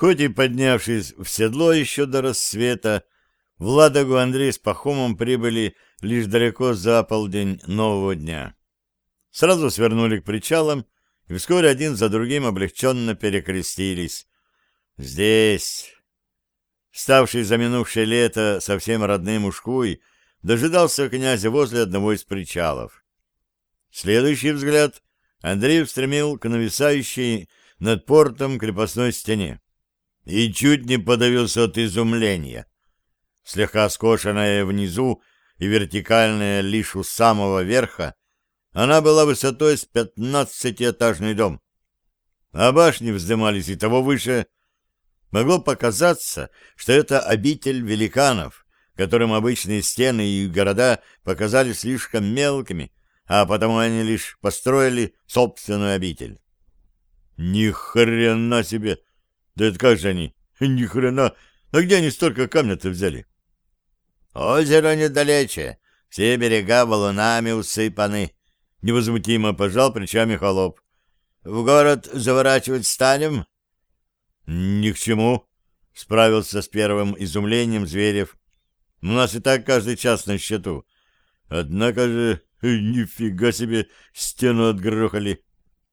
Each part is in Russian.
Хоть и поднявшись в седло еще до рассвета, в Ладогу Андрей с Пахомом прибыли лишь далеко за полдень нового дня. Сразу свернули к причалам, и вскоре один за другим облегченно перекрестились. Здесь, ставший за минувшее лето совсем родным Ушкуй, дожидался князя возле одного из причалов. Следующий взгляд Андрей устремил к нависающей над портом крепостной стене и чуть не подавился от изумления. Слегка скошенная внизу и вертикальная лишь у самого верха, она была высотой с 15-этажный дом. А башни вздымались и того выше. Могло показаться, что это обитель великанов, которым обычные стены и города показались слишком мелкими, а потому они лишь построили собственную обитель. Ни хрена себе! Да это как же они? Ни хрена! А где они столько камня-то взяли? Озеро недалече, все берега валунами усыпаны. Невозмутимо пожал плечами холоп. В город заворачивать станем? Ни к чему, справился с первым изумлением Зверев. У нас и так каждый час на счету. Однако же, нифига себе, стену отгрохали.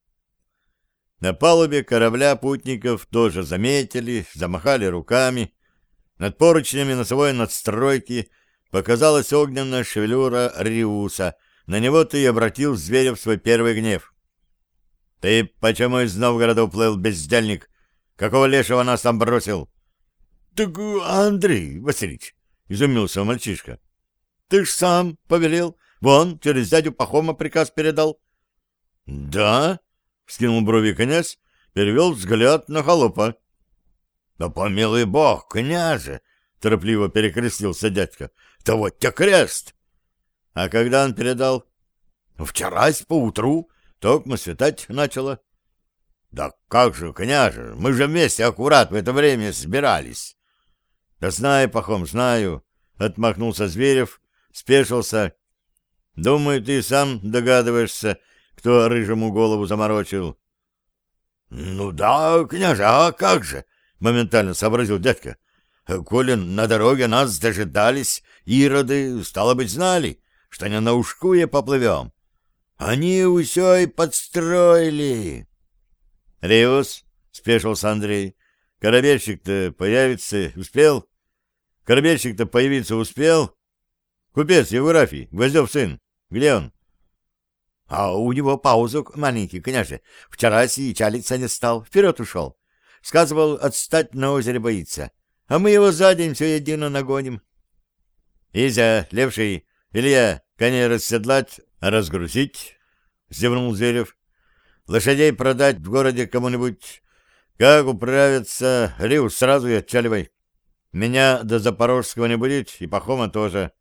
На палубе корабля путников тоже заметили, замахали руками. Над поручнями носовой надстройки показалась огненная шевелюра Риуса. На него-то и обратил Зверев свой первый гнев. — Ты почему из Новгорода уплыл, бездельник? Какого лешего нас там бросил? — Так, Андрей Васильевич, — изумился мальчишка, — ты ж сам повелел, вон, через дядю Пахома приказ передал. — Да? — вскинул брови князь, перевел взгляд на холопа. — Да помилуй бог, княже! — торопливо перекрестился дядька. — Да вот те крест! — А когда он передал? — Вчерась поутру, токмо светать начало. — Да как же, княже, мы же вместе аккурат в это время собирались. — Да знаю, Пахом, знаю, — отмахнулся Зверев, спешился. — Думаю, ты сам догадываешься, кто рыжему голову заморочил. — Ну да, княже, а как же? — моментально сообразил дядька. — Коли на дороге нас дожидались, ироды, стало быть, знали, что не на Ушкуе поплывем. Они усё и подстроили. — Риус, — спешился Андрей, — корабельщик-то появится успел? Корабельщик-то появиться успел? Купец Евграфий, Гвоздев сын, где он? — А у него паузок маленький, княже. Вчера чалиться не стал, вперед ушел. Сказывал, отстать на озере боится. А мы его за день все едино нагоним. — Изя, Левший, Илья, коней расседлать, разгрузить, — зевнул Зверев. — Лошадей продать в городе кому-нибудь. Как управиться, Риус, сразу и отчаливай. Меня до Запорожского не будет, и Пахома тоже.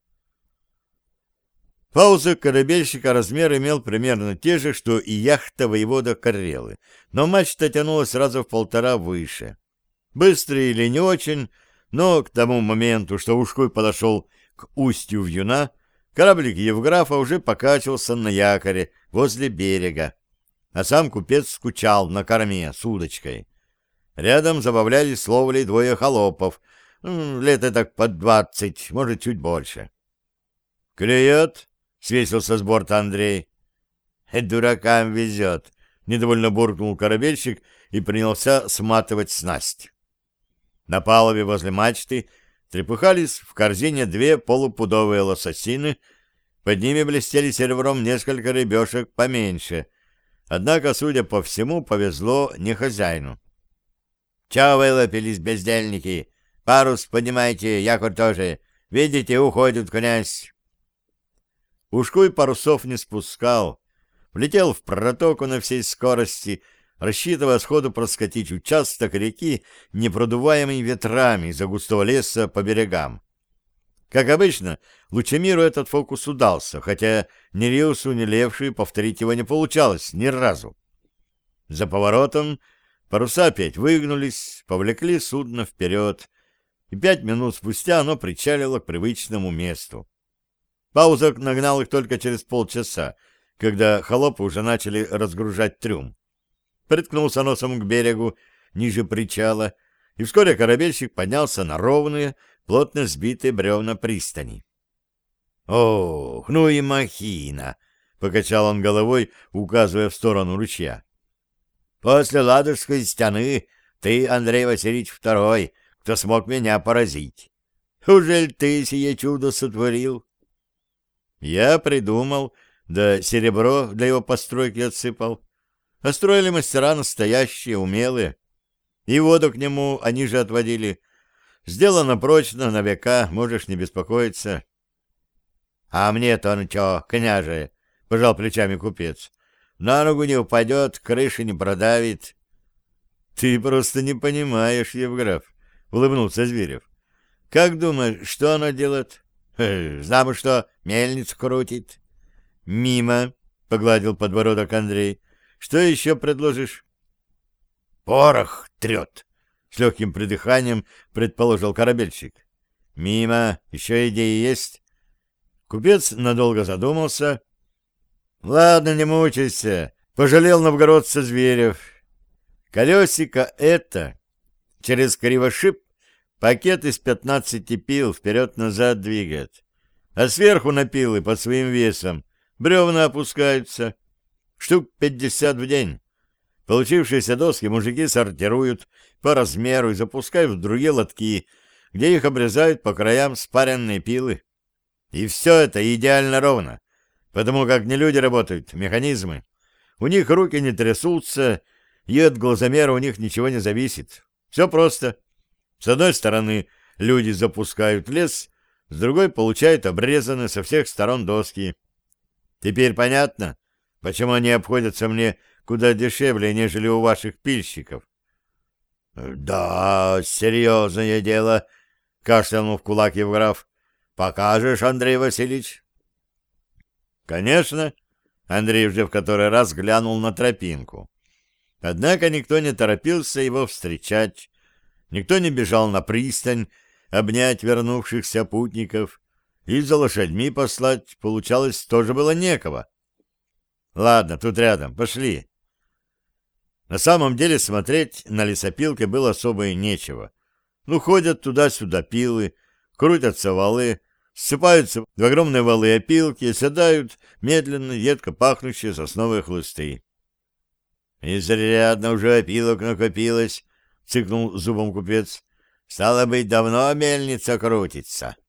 Пауза корабельщика размер имел примерно те же, что и яхта воевода Карелы, но мачта тянулась сразу в 1,5 выше. Быстрый или не очень, но к тому моменту, что Ушкуй подошел к устью Вьюна, кораблик Евграфа уже покачивался на якоре возле берега, а сам купец скучал на корме с удочкой. Рядом забавлялись с ловлей 2 холопов, лет так под 20, может, чуть больше. «Клюет?» — свесился с борта Андрей. «Дуракам везет», — недовольно буркнул корабельщик и принялся сматывать снасть. На палубе возле мачты трепыхались в корзине 2 полупудовые лососины, под ними блестели серебром несколько рыбешек поменьше, однако, судя по всему, повезло не хозяину. — Чего вылупились, бездельники? Парус поднимайте, якорь тоже. Видите, уходит князь. Ушкуй парусов не спускал, влетел в протоку на всей скорости, рассчитывая сходу проскочить участок реки, не продуваемый ветрами из-за густого леса по берегам. Как обычно, Лучемиру этот фокус удался, хотя ни Риусу, ни Левшию повторить его не получалось ни разу. За поворотом паруса опять выгнулись, повлекли судно вперед, и 5 минут спустя оно причалило к привычному месту. Паузок нагнал их только через полчаса, когда холопы уже начали разгружать трюм. Приткнулся носом к берегу, ниже причала, и вскоре корабельщик поднялся на ровные, плотно сбитые бревна пристани. «Ох, ну и махина!» — покачал он головой, указывая в сторону ручья. «После Ладожской стены ты, Андрей Васильевич, второй, кто смог меня поразить. Ужель ты сие чудо сотворил?» «Я придумал, да серебро для его постройки отсыпал. А строили мастера настоящие, умелые. И воду к нему они же отводили. Сделано прочно, на века, можешь не беспокоиться». «А мне-то он чё, княже?» — пожал плечами купец. «На ногу не упадет, крыши не продавит». «Ты просто не понимаешь, Евграф», — улыбнулся Зверев. «Как думаешь, что оно делает?» «Знамо, что мельницу крутит». «Мимо», — погладил подбородок Андрей. «Что еще предложишь?» «Порох трет», — с легким придыханием предположил корабельщик. «Мимо. Еще идеи есть?» Купец надолго задумался. «Ладно, не мучайся», — пожалел новгородца Зверев. «Колесико это через кривошип пакет из 15 пил вперед-назад двигает, а сверху на пилы под своим весом бревна опускаются. Штук 50 в день. Получившиеся доски мужики сортируют по размеру и запускают в другие лотки, где их обрезают по краям спаренные пилы. И все это идеально ровно, потому как не люди работают, механизмы. У них руки не трясутся, и от глазомера у них ничего не зависит. Все просто. С одной стороны люди запускают лес, с другой получают обрезанные со всех сторон доски. Теперь понятно, почему они обходятся мне куда дешевле, нежели у ваших пильщиков. — Да, серьезное дело, — кашлянул в кулак Евграф. — Покажешь, Андрей Васильевич? — Конечно. Андрей уже в который раз глянул на тропинку. Однако никто не торопился его встречать, никто не бежал на пристань обнять вернувшихся путников, и за лошадьми послать, получалось, тоже было некого. Ладно, тут рядом, пошли. На самом деле смотреть на лесопилки было особо и нечего. Ну, ходят туда-сюда пилы, крутятся валы, ссыпаются в огромные валы опилки и седают медленно, едко пахнущие сосновые хлысты. «Изрядно уже опилок накопилось», — цыкнул зубом купец. «Стало быть, давно мельница крутится».